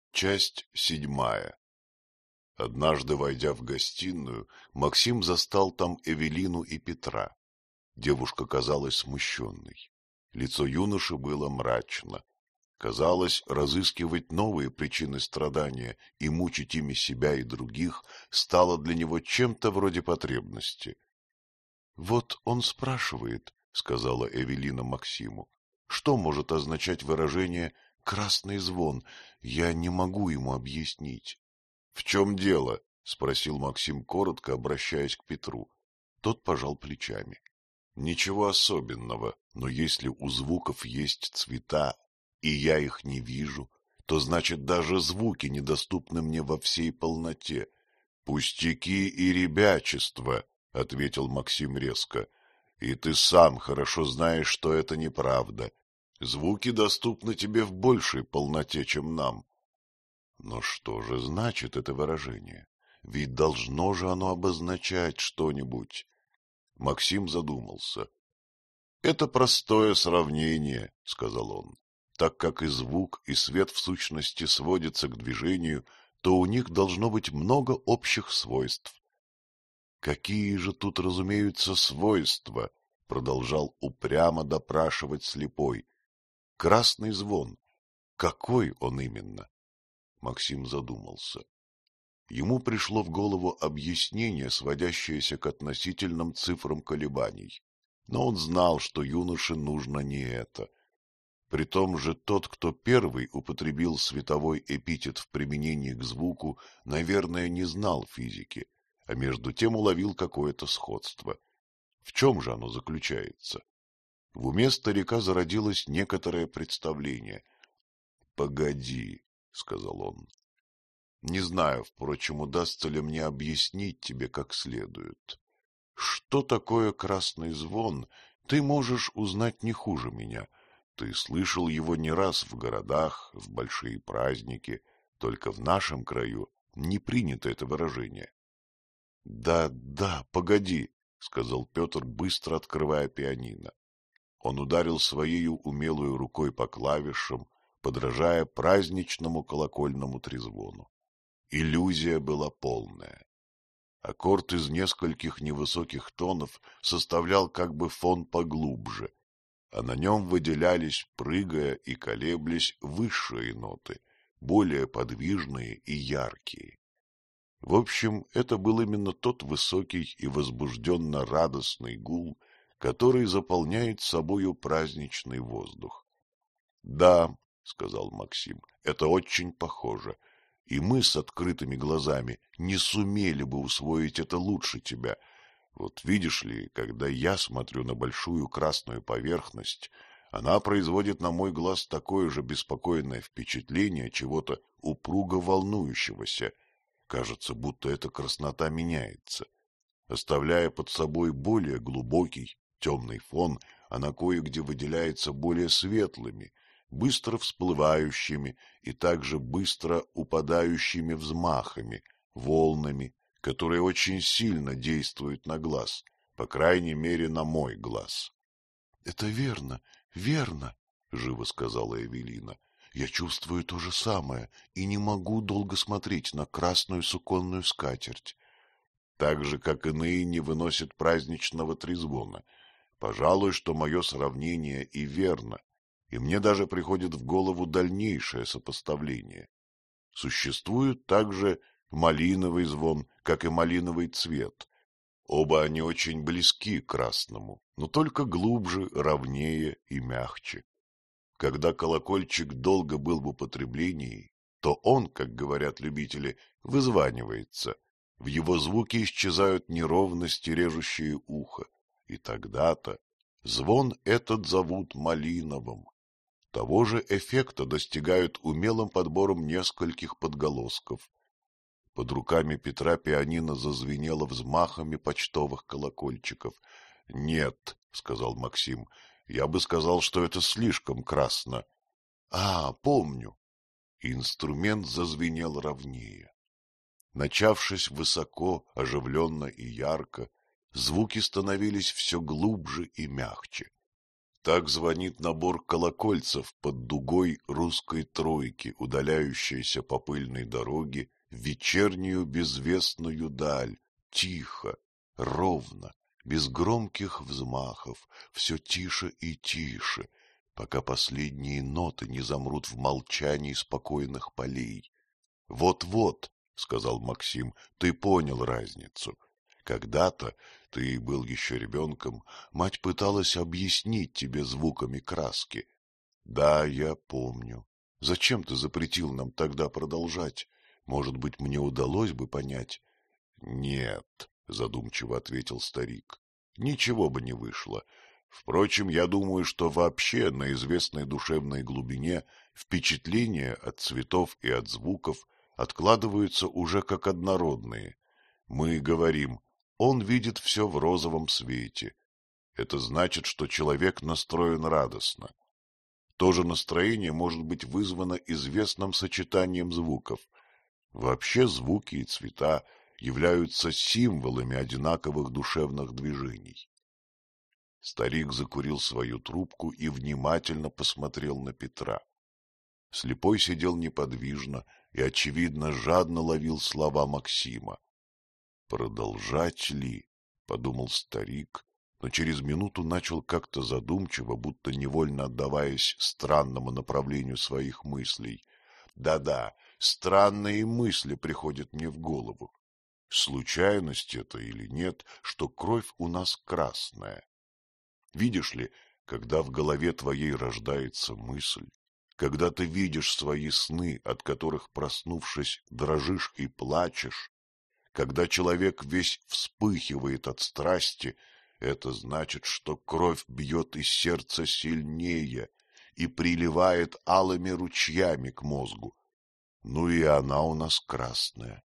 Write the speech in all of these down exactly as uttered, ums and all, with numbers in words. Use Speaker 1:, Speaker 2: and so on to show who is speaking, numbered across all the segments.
Speaker 1: Часть седьмая. Однажды, войдя в гостиную, Максим застал там Эвелину и Петра. Девушка казалась смущенной. Лицо юноши было мрачно. Казалось, разыскивать новые причины страдания и мучить ими себя и других стало для него чем-то вроде потребности. — Вот он спрашивает, — сказала Эвелина Максиму, — что может означать выражение «красный звон»? Я не могу ему объяснить. — В чем дело? — спросил Максим коротко, обращаясь к Петру. Тот пожал плечами. — Ничего особенного, но если у звуков есть цвета, и я их не вижу, то значит даже звуки недоступны мне во всей полноте. — Пустяки и ребячество, — ответил Максим резко. — И ты сам хорошо знаешь, что это неправда. Звуки доступны тебе в большей полноте, чем нам. Но что же значит это выражение? Ведь должно же оно обозначать что-нибудь. Максим задумался. — Это простое сравнение, — сказал он. Так как и звук, и свет в сущности сводятся к движению, то у них должно быть много общих свойств. — Какие же тут разумеются свойства? — продолжал упрямо допрашивать слепой. — Красный звон. Какой он именно? Максим задумался. Ему пришло в голову объяснение, сводящееся к относительным цифрам колебаний. Но он знал, что юноше нужно не это. Притом же тот, кто первый употребил световой эпитет в применении к звуку, наверное, не знал физики, а между тем уловил какое-то сходство. В чем же оно заключается? В уме старика зародилось некоторое представление. — Погоди, — сказал он. — Не знаю, впрочем, удастся ли мне объяснить тебе как следует. Что такое красный звон, ты можешь узнать не хуже меня. Ты слышал его не раз в городах, в большие праздники, только в нашем краю не принято это выражение. — Да, да, погоди, — сказал Петр, быстро открывая пианино. Он ударил своею умелую рукой по клавишам, подражая праздничному колокольному трезвону. Иллюзия была полная. Аккорд из нескольких невысоких тонов составлял как бы фон поглубже, а на нем выделялись, прыгая и колеблясь, высшие ноты, более подвижные и яркие. В общем, это был именно тот высокий и возбужденно-радостный гул, который заполняет собою праздничный воздух. — Да, — сказал Максим, — это очень похоже, и мы с открытыми глазами не сумели бы усвоить это лучше тебя. Вот видишь ли, когда я смотрю на большую красную поверхность, она производит на мой глаз такое же беспокойное впечатление чего-то упруго волнующегося. Кажется, будто эта краснота меняется. Оставляя под собой более глубокий, темный фон, она кое-где выделяется более светлыми, быстро всплывающими и также быстро упадающими взмахами, волнами, которые очень сильно действуют на глаз, по крайней мере, на мой глаз. — Это верно, верно, — живо сказала Эвелина. — Я чувствую то же самое и не могу долго смотреть на красную суконную скатерть. Так же, как иные не выносят праздничного трезвона. Пожалуй, что мое сравнение и верно, и мне даже приходит в голову дальнейшее сопоставление. Существует также малиновый звон, как и малиновый цвет. Оба они очень близки к красному, но только глубже, ровнее и мягче. Когда колокольчик долго был в употреблении, то он, как говорят любители, вызванивается. В его звуке исчезают неровности, режущие ухо. И тогда-то звон этот зовут малиновым. Того же эффекта достигают умелым подбором нескольких подголосков. Под руками Петра пианино зазвенело взмахами почтовых колокольчиков. — Нет, — сказал Максим, — я бы сказал, что это слишком красно. — А, помню. Инструмент зазвенел ровнее. Начавшись высоко, оживленно и ярко, звуки становились все глубже и мягче. Так звонит набор колокольцев под дугой русской тройки, удаляющейся по пыльной дороге в вечернюю безвестную даль, тихо, ровно, без громких взмахов, все тише и тише, пока последние ноты не замрут в молчании спокойных полей. «Вот-вот», — сказал Максим, — «ты понял разницу. Когда-то, ты был еще ребенком, мать пыталась объяснить тебе звуками краски. Да, я помню. Зачем ты запретил нам тогда продолжать? Может быть, мне удалось бы понять?» «Нет», — задумчиво ответил старик, — «ничего бы не вышло. Впрочем, я думаю, что вообще на известной душевной глубине впечатления от цветов и от звуков откладываются уже как однородные. Мы говорим: он видит все в розовом свете. Это значит, что человек настроен радостно. То же настроение может быть вызвано известным сочетанием звуков. Вообще звуки и цвета являются символами одинаковых душевных движений. Старик закурил свою трубку и внимательно посмотрел на Петра. Слепой сидел неподвижно и, очевидно, жадно ловил слова Максима. «Продолжать ли?» — подумал старик, но через минуту начал как-то задумчиво, будто невольно отдаваясь странному направлению своих мыслей. «Да-да, странные мысли приходят мне в голову. Случайность это или нет, что кровь у нас красная. Видишь ли, когда в голове твоей рождается мысль, когда ты видишь свои сны, от которых, проснувшись, дрожишь и плачешь, когда человек весь вспыхивает от страсти, это значит, что кровь бьет из сердца сильнее и приливает алыми ручьями к мозгу. Ну и она у нас красная».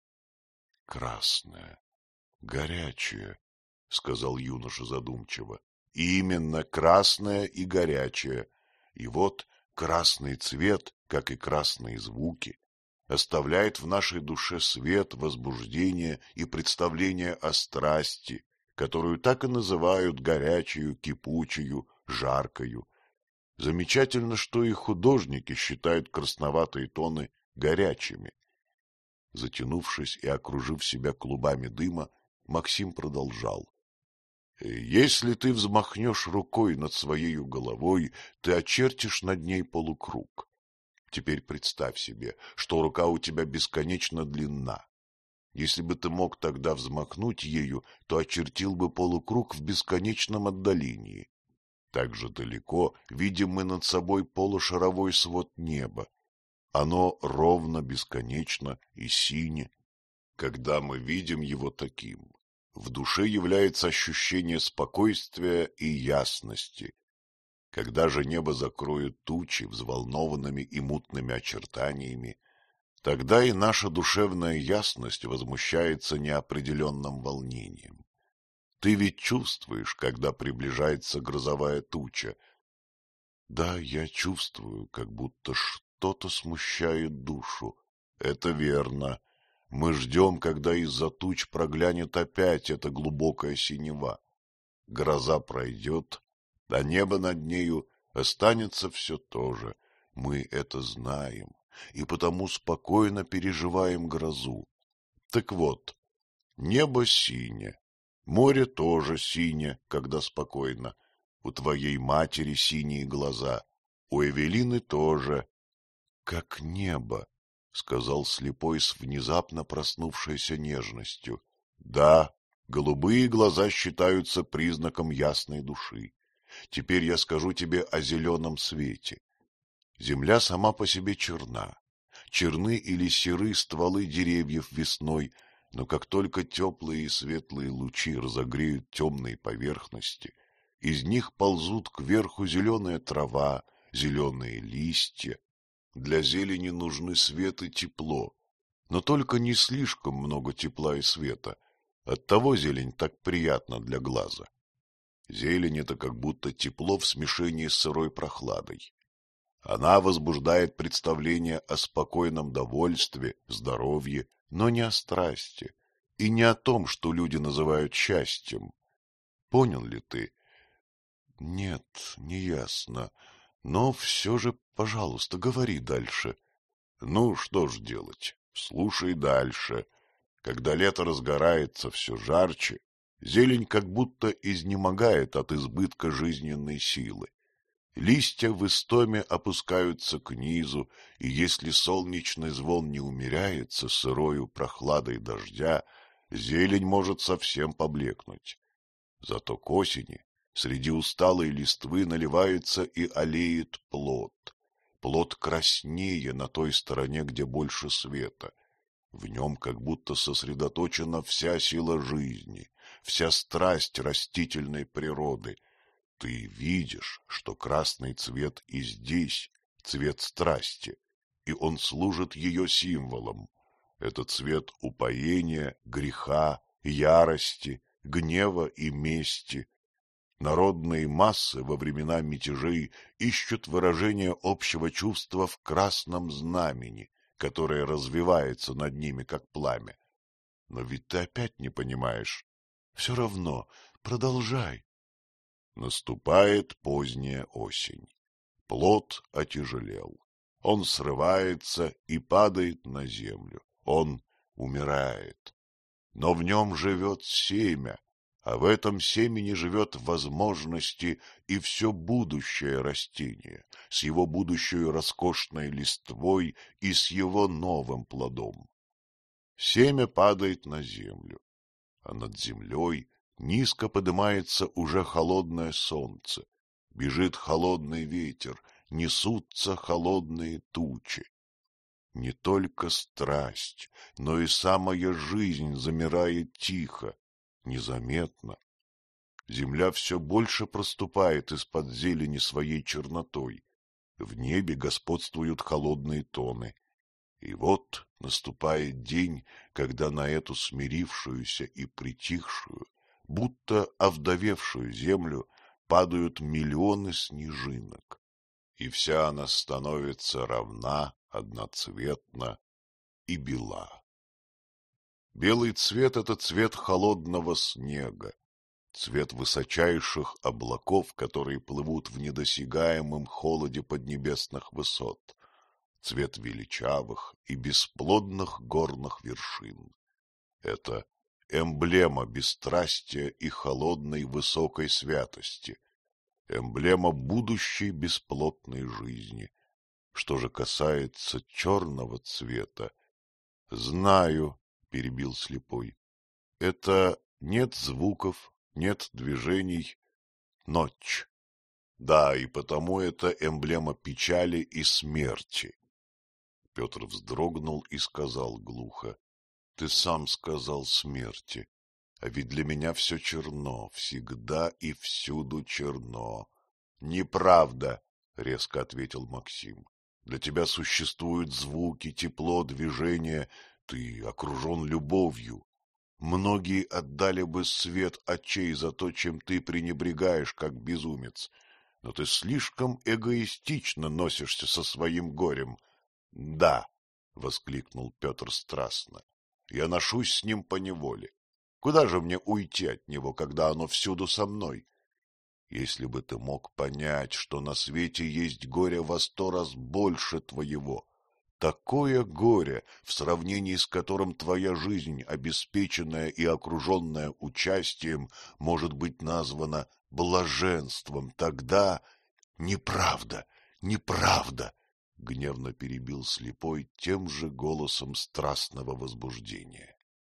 Speaker 1: «Красная, горячая», — сказал юноша задумчиво. «Именно красная и горячая. И вот красный цвет, как и красные звуки, оставляет в нашей душе свет, возбуждение и представление о страсти, которую так и называют горячую, кипучую, жаркою. Замечательно, что и художники считают красноватые тоны горячими». Затянувшись и окружив себя клубами дыма, Максим продолжал: «Если ты взмахнешь рукой над своей головой, ты очертишь над ней полукруг. Теперь представь себе, что рука у тебя бесконечно длинна. Если бы ты мог тогда взмахнуть ею, то очертил бы полукруг в бесконечном отдалении. Так же далеко видим мы над собой полушаровой свод неба. Оно ровно, бесконечно и сине. Когда мы видим его таким, в душе является ощущение спокойствия и ясности. Когда же небо закроет тучи взволнованными и мутными очертаниями, тогда и наша душевная ясность возмущается неопределенным волнением. Ты ведь чувствуешь, когда приближается грозовая туча. Да, я чувствую, как будто что-то смущает душу. Это верно. Мы ждем, когда из-за туч проглянет опять эта глубокая синева. Гроза пройдет, а небо над нею останется все то же. Мы это знаем, и потому спокойно переживаем грозу. Так вот, небо синее, море тоже синее, когда спокойно. У твоей матери синие глаза, у Эвелины тоже. — Как небо, — сказал слепой с внезапно проснувшейся нежностью. — Да, голубые глаза считаются признаком ясной души. Теперь я скажу тебе о зеленом свете. Земля сама по себе черна. Черны или серы стволы деревьев весной, но как только теплые и светлые лучи разогреют темные поверхности, из них ползут кверху зеленая трава, зеленые листья. Для зелени нужны свет и тепло, но только не слишком много тепла и света. Оттого зелень так приятна для глаза. Зелень — это как будто тепло в смешении с сырой прохладой. Она возбуждает представление о спокойном довольстве, здоровье, но не о страсти и не о том, что люди называют счастьем. Понял ли ты? Нет, не ясно. Но все же, пожалуйста, говори дальше. Ну, что ж делать? Слушай дальше. Когда лето разгорается все жарче, зелень как будто изнемогает от избытка жизненной силы. Листья в истоме опускаются к низу, и если солнечный звон не умеряется сырою прохладой дождя, зелень может совсем поблекнуть. Зато к осени среди усталой листвы наливается и алеет плод. Плод краснее на той стороне, где больше света. В нем как будто сосредоточена вся сила жизни, вся страсть растительной природы. Ты видишь, что красный цвет и здесь цвет страсти, и он служит ее символом. Это цвет упоения, греха, ярости, гнева и мести. Народные массы во времена мятежей ищут выражение общего чувства в красном знамени, которое развивается над ними, как пламя. Но ведь ты опять не понимаешь. Все равно, продолжай. Наступает поздняя осень. Плод отяжелел. Он срывается и падает на землю. Он умирает. Но в нем живет семя, а в этом семени живет возможности и все будущее растение, с его будущей роскошной листвой и с его новым плодом. Семя падает на землю, а над землей низко поднимается уже холодное солнце, бежит холодный ветер, несутся холодные тучи. Не только страсть, но и самая жизнь замирает тихо, незаметно. Земля все больше проступает из-под зелени своей чернотой. В небе господствуют холодные тоны. И вот наступает день, когда на эту смирившуюся и притихшую, будто овдовевшую землю падают миллионы снежинок, и вся она становится равна, одноцветна и бела. Белый цвет — это цвет холодного снега, цвет высочайших облаков, которые плывут в недосягаемом холоде поднебесных высот, цвет величавых и бесплодных горных вершин. Это эмблема бесстрастия и холодной высокой святости, эмблема будущей бесплотной жизни. Что же касается черного цвета, — Знаю, — перебил слепой, — это нет звуков, нет движений, ночь. Да, и потому это эмблема печали и смерти. Петр вздрогнул и сказал глухо: — Ты сам сказал смерти, а ведь для меня все черно, всегда и всюду черно. — Неправда, — резко ответил Максим. — Для тебя существуют звуки, тепло, движение, ты окружен любовью. Многие отдали бы свет очей за то, чем ты пренебрегаешь, как безумец, но ты слишком эгоистично носишься со своим горем. — Да, — воскликнул Петр страстно, — я ношусь с ним поневоле. Куда же мне уйти от него, когда оно всюду со мной? Если бы ты мог понять, что на свете есть горе во сто раз больше твоего, такое горе, в сравнении с которым твоя жизнь, обеспеченная и окруженная участием, может быть названа блаженством, тогда... — Неправда, неправда! — гневно перебил слепой тем же голосом страстного возбуждения.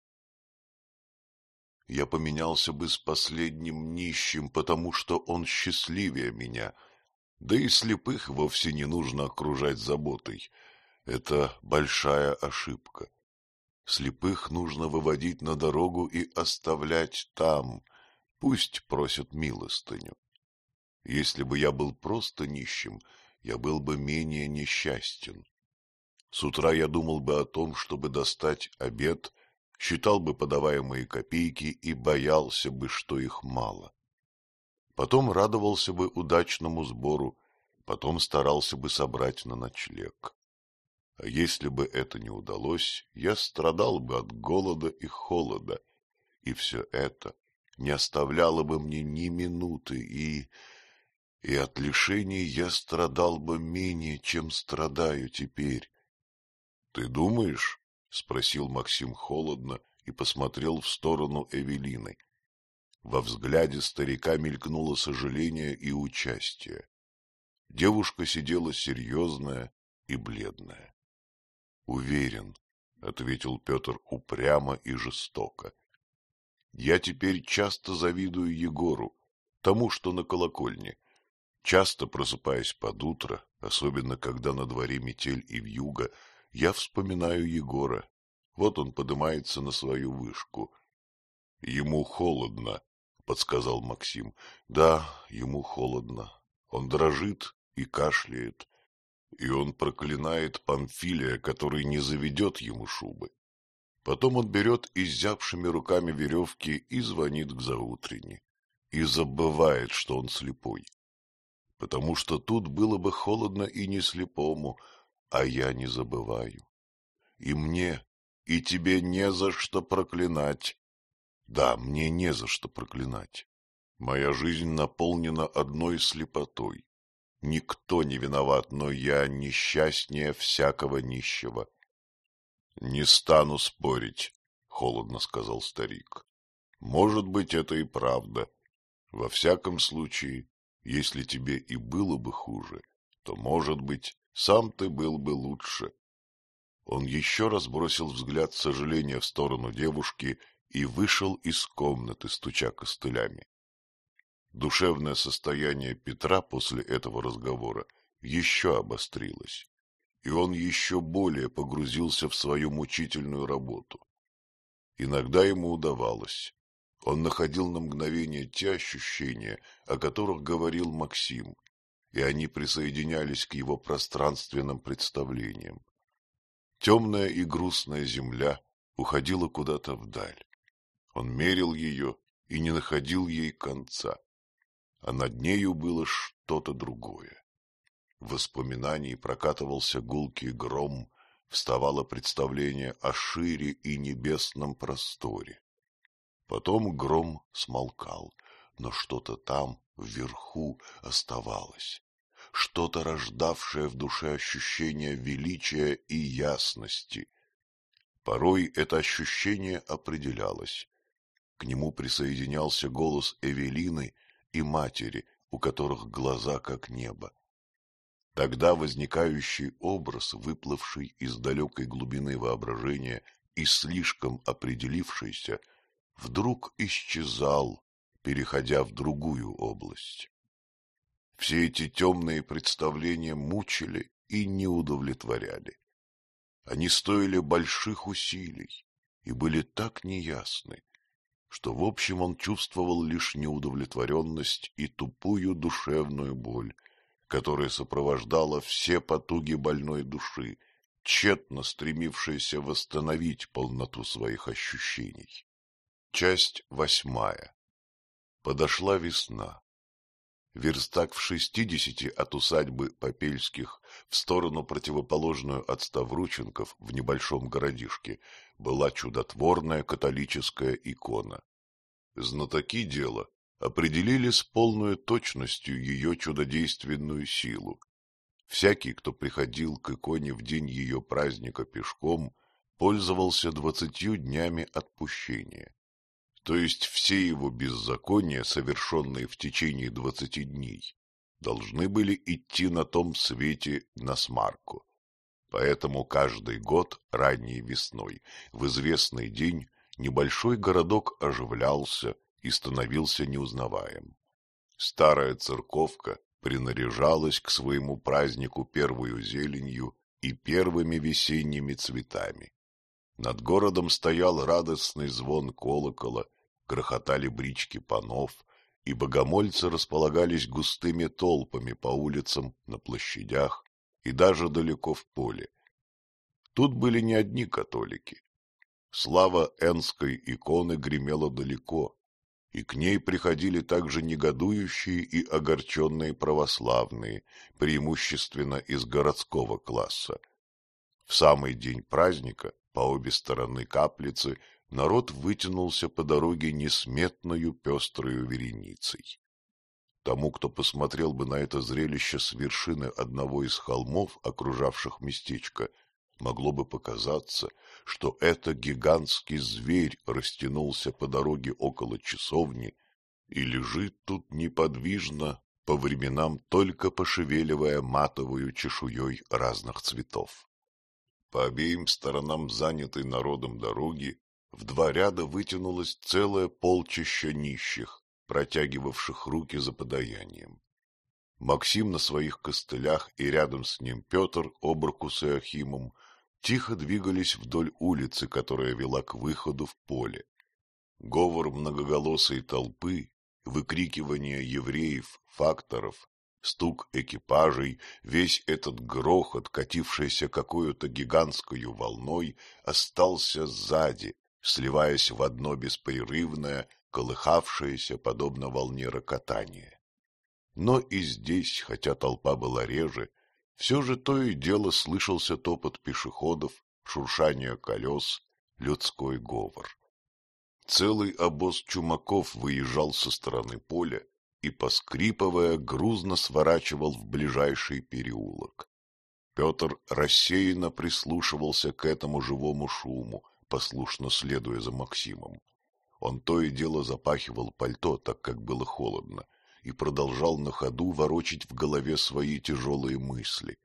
Speaker 1: Я поменялся бы с последним нищим, потому что он счастливее меня, да и слепых вовсе не нужно окружать заботой. Это большая ошибка. Слепых нужно выводить на дорогу и оставлять там, пусть просят милостыню. Если бы я был просто нищим, я был бы менее несчастен. С утра я думал бы о том, чтобы достать обед, считал бы подаваемые копейки и боялся бы, что их мало. Потом радовался бы удачному сбору, потом старался бы собрать на ночлег. А если бы это не удалось, я страдал бы от голода и холода, и все это не оставляло бы мне ни минуты, и... и от лишений я страдал бы менее, чем страдаю теперь. — Ты думаешь? — спросил Максим холодно и посмотрел в сторону Эвелины. Во взгляде старика мелькнуло сожаление и участие. Девушка сидела серьезная и бледная. — Уверен, — ответил Петр упрямо и жестоко. — Я теперь часто завидую Егору, тому, что на колокольне. Часто просыпаясь под утро, особенно когда на дворе метель и вьюга, я вспоминаю Егора. Вот он поднимается на свою вышку. — Ему холодно, — подсказал Максим. — Да, ему холодно. Он дрожит и кашляет, и он проклинает Памфилия, который не заведет ему шубы. Потом он берет изябшими руками веревки и звонит к заутренне, и забывает, что он слепой. Потому что тут было бы холодно и не слепому, а я не забываю. И мне, и тебе не за что проклинать. Да, мне не за что проклинать. Моя жизнь наполнена одной слепотой. Никто не виноват, но я несчастнее всякого нищего. — Не стану спорить, — холодно сказал старик. — Может быть, это и правда. Во всяком случае, если тебе и было бы хуже, то, может быть, сам ты был бы лучше. Он еще раз бросил взгляд сожаления в сторону девушки и вышел из комнаты, стуча костылями. Душевное состояние Петра после этого разговора еще обострилось, и он еще более погрузился в свою мучительную работу. Иногда ему удавалось. Он находил на мгновение те ощущения, о которых говорил Максим, и они присоединялись к его пространственным представлениям. Темная и грустная земля уходила куда-то вдаль. Он мерил ее и не находил ей конца, а над нею было что-то другое. В воспоминании прокатывался гулкий гром, вставало представление о шире и небесном просторе. Потом гром смолкал, но что-то там, вверху, оставалось, что-то рождавшее в душе ощущение величия и ясности. Порой это ощущение определялось. К нему присоединялся голос Эвелины и матери, у которых глаза как небо. Тогда возникающий образ, выплывший из далекой глубины воображения и слишком определившийся, вдруг исчезал, переходя в другую область. Все эти темные представления мучили и не удовлетворяли. Они стоили больших усилий и были так неясны, что в общем он чувствовал лишь неудовлетворенность и тупую душевную боль, которая сопровождала все потуги больной души, тщетно стремившейся восстановить полноту своих ощущений. Часть восьмая. Подошла весна. Верстак в шестидесяти от усадьбы Попельских в сторону, противоположную от Ставрученков в небольшом городишке, была чудотворная католическая икона. Знатоки дела определили с полной точностью ее чудодейственную силу. Всякий, кто приходил к иконе в день ее праздника пешком, пользовался двадцатью днями отпущения. То есть все его беззакония, совершенные в течение двадцати дней, должны были идти на том свете на смарку. Поэтому каждый год ранней весной, в известный день, небольшой городок оживлялся и становился неузнаваем. Старая церковка принаряжалась к своему празднику первою зеленью и первыми весенними цветами. Над городом стоял радостный звон колокола, грохотали брички панов, и богомольцы располагались густыми толпами по улицам, на площадях и даже далеко в поле. Тут были не одни католики. Слава энской иконы гремела далеко, и к ней приходили также негодующие и огорченные православные, преимущественно из городского класса. В самый день праздника по обе стороны каплицы народ вытянулся по дороге несметною пестрою вереницей. Тому, кто посмотрел бы на это зрелище с вершины одного из холмов, окружавших местечко, могло бы показаться, что это гигантский зверь растянулся по дороге около часовни и лежит тут неподвижно, по временам только пошевеливая матовую чешуей разных цветов. По обеим сторонам занятой народом дороги в два ряда вытянулось целое полчище нищих, протягивавших руки за подаянием. Максим на своих костылях и рядом с ним Петр об руку с Иохимом тихо двигались вдоль улицы, которая вела к выходу в поле. Говор многоголосой толпы, выкрикивание евреев, факторов, стук экипажей, весь этот грохот, катившийся какой-то гигантскою волной, остался сзади, сливаясь в одно беспрерывное, колыхавшееся, подобно волне рокотания. Но и здесь, хотя толпа была реже, все же то и дело слышался топот пешеходов, шуршание колес, людской говор. Целый обоз чумаков выезжал со стороны поля и, поскрипывая, грузно сворачивал в ближайший переулок. Петр рассеянно прислушивался к этому живому шуму, послушно следуя за Максимом. Он то и дело запахивал пальто, так как было холодно, и продолжал на ходу ворочать в голове свои тяжелые мысли.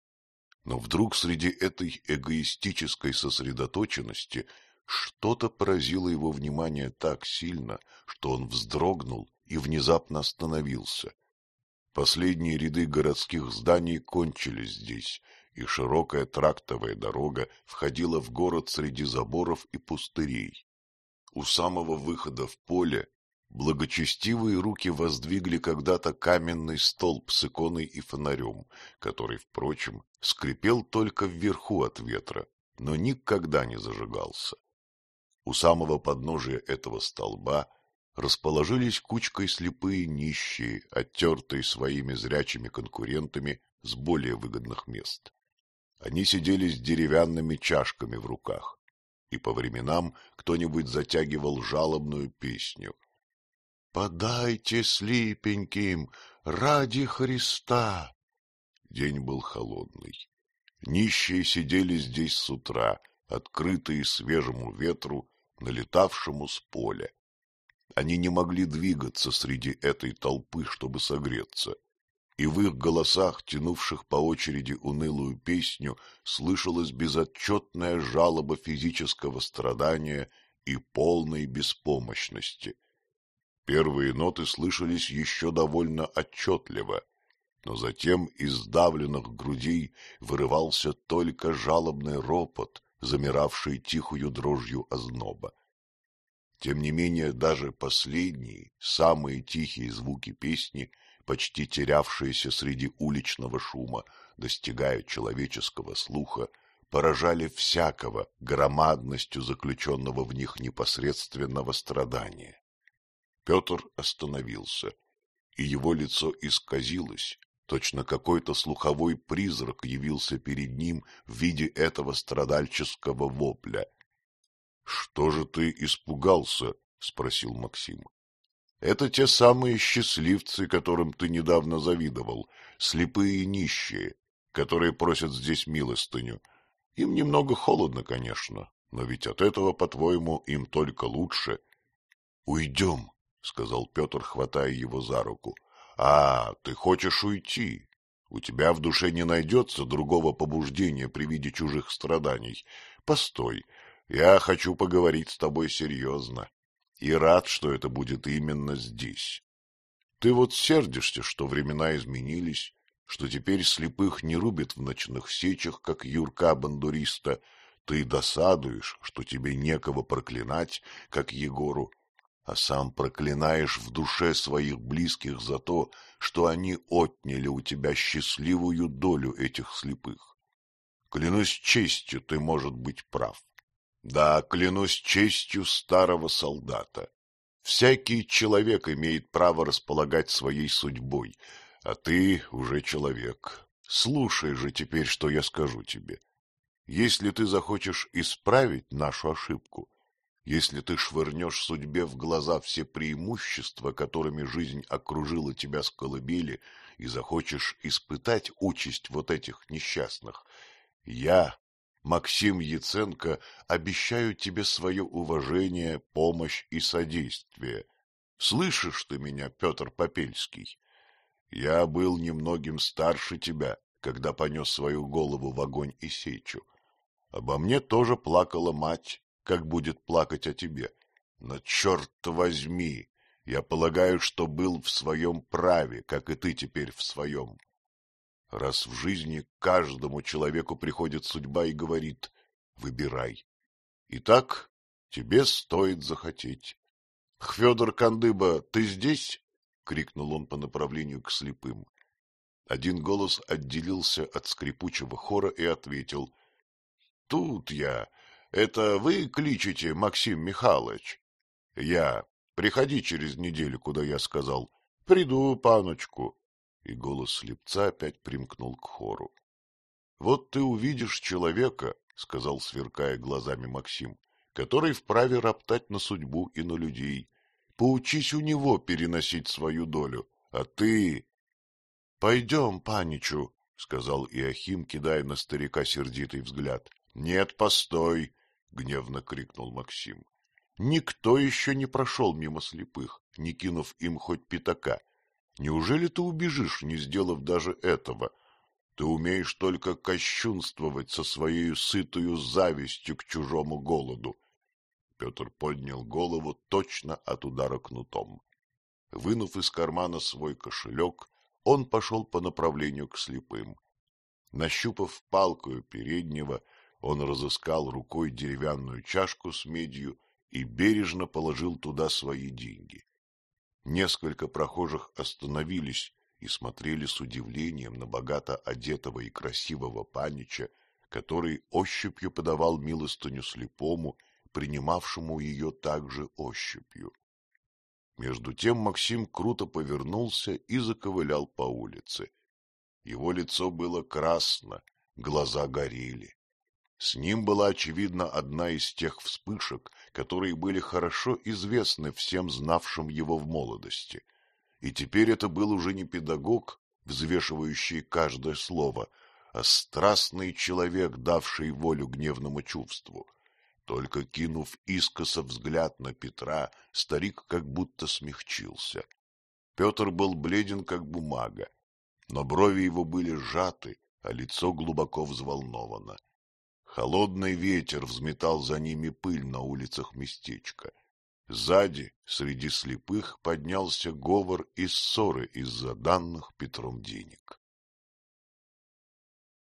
Speaker 1: Но вдруг среди этой эгоистической сосредоточенности что-то поразило его внимание так сильно, что он вздрогнул и внезапно остановился. Последние ряды городских зданий кончились здесь, и широкая трактовая дорога входила в город среди заборов и пустырей. У самого выхода в поле благочестивые руки воздвигли когда-то каменный столб с иконой и фонарем, который, впрочем, скрипел только вверху от ветра, но никогда не зажигался. У самого подножия этого столба расположились кучкой слепые нищие, оттертые своими зрячими конкурентами с более выгодных мест. Они сидели с деревянными чашками в руках, и по временам кто-нибудь затягивал жалобную песню. «Подайте слепеньким ради Христа!» День был холодный. Нищие сидели здесь с утра, открытые свежему ветру, налетавшему с поля. Они не могли двигаться среди этой толпы, чтобы согреться, и в их голосах, тянувших по очереди унылую песню, слышалась безотчетная жалоба физического страдания и полной беспомощности. Первые ноты слышались еще довольно отчетливо, но затем из сдавленных грудей вырывался только жалобный ропот, замиравший тихою дрожью озноба. Тем не менее, даже последние, самые тихие звуки песни, почти терявшиеся среди уличного шума, достигая человеческого слуха, поражали всякого громадностью заключенного в них непосредственного страдания. Петр остановился, и его лицо исказилось, точно какой-то слуховой призрак явился перед ним в виде этого страдальческого вопля. — Что же ты испугался? — спросил Максим. — Это те самые счастливцы, которым ты недавно завидовал, слепые и нищие, которые просят здесь милостыню. Им немного холодно, конечно, но ведь от этого, по-твоему, им только лучше. — Уйдем, — сказал Петр, хватая его за руку. — А, ты хочешь уйти? У тебя в душе не найдется другого побуждения при виде чужих страданий. Постой, я хочу поговорить с тобой серьезно, и рад, что это будет именно здесь. Ты вот сердишься, что времена изменились, что теперь слепых не рубят в ночных сечах, как Юрка-бандуриста. Ты досадуешь, что тебе некого проклинать, как Егору, а сам проклинаешь в душе своих близких за то, что они отняли у тебя счастливую долю этих слепых. Клянусь честью, ты, может быть, прав. Да, клянусь честью старого солдата. Всякий человек имеет право располагать своей судьбой, а ты уже человек. Слушай же теперь, что я скажу тебе. Если ты захочешь исправить нашу ошибку, Если ты швырнешь судьбе в глаза все преимущества, которыми жизнь окружила тебя с колыбели, и захочешь испытать участь вот этих несчастных, я, Максим Яценко, обещаю тебе свое уважение, помощь и содействие. Слышишь ты меня, Петр Попельский? Я был немногим старше тебя, когда понес свою голову в огонь и сечу. Обо мне тоже плакала мать, как будет плакать о тебе. Но, черт возьми, я полагаю, что был в своем праве, как и ты теперь в своем. Раз в жизни каждому человеку приходит судьба и говорит: выбирай. Итак, тебе стоит захотеть. — Федор Кандыба, ты здесь? — крикнул он по направлению к слепым. Один голос отделился от скрипучего хора и ответил: — Тут я. Это вы кличете, Максим Михайлович? — Я. Приходи через неделю, куда я сказал. — Приду, паночку. И голос слепца опять примкнул к хору. — Вот ты увидишь человека, — сказал, сверкая глазами Максим, — который вправе роптать на судьбу и на людей. Поучись у него переносить свою долю, а ты... — Пойдем, паничу, — сказал Иохим, кидая на старика сердитый взгляд. — Нет, постой, — гневно крикнул Максим. — Никто еще не прошел мимо слепых, не кинув им хоть пятака. Неужели ты убежишь, не сделав даже этого? Ты умеешь только кощунствовать со своей сытою завистью к чужому голоду. Петр поднял голову точно от удара кнутом. Вынув из кармана свой кошелек, он пошел по направлению к слепым. Нащупав палкою переднего, он разыскал рукой деревянную чашку с медью и бережно положил туда свои деньги. Несколько прохожих остановились и смотрели с удивлением на богато одетого и красивого панича, который ощупью подавал милостыню слепому, принимавшему ее также ощупью. Между тем Максим круто повернулся и заковылял по улице. Его лицо было красно, глаза горели. С ним была, очевидно, одна из тех вспышек, которые были хорошо известны всем знавшим его в молодости. И теперь это был уже не педагог, взвешивающий каждое слово, а страстный человек, давший волю гневному чувству. Только кинув искоса взгляд на Петра, старик как будто смягчился. Петр был бледен, как бумага, но брови его были сжаты, а лицо глубоко взволновано. Холодный ветер взметал за ними пыль на улицах местечка. Сзади, среди слепых, поднялся говор и ссоры из-за данных Петром денег.